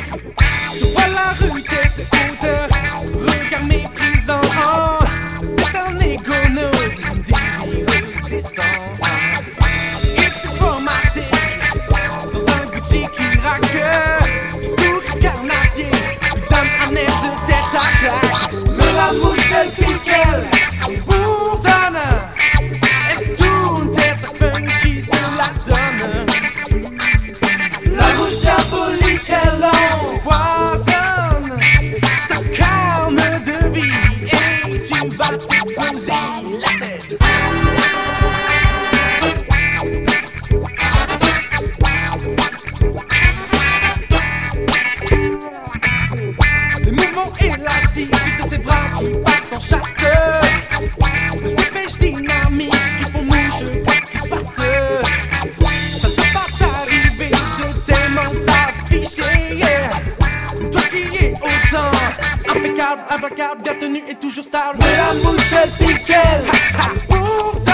Sur la rue tête haute, regard méprisant. C'est un égonaute, un délire décent. Il s'est formaté dans un Gucci qui raque. Son sourire carnassier lui donne un air de tête à claque. Mais la mouche elle pique, elle bourdonne. Elle tourne, c'est un fun qui se la donne. La mouche diabolique elle empoisonne ta calme de vie et tu vas t'exploser la tête. Les mouvements élastiques de ses bras qui partent en chasse, de ses pêches dynamiques qui font mouche quoi qu'il fasse. Ça ne peut pas t'arriver de tellement t'afficher. Toi qui es autant impeccable, implacable, bien tenu et toujours stable. Mais la mouche elle pique elle pour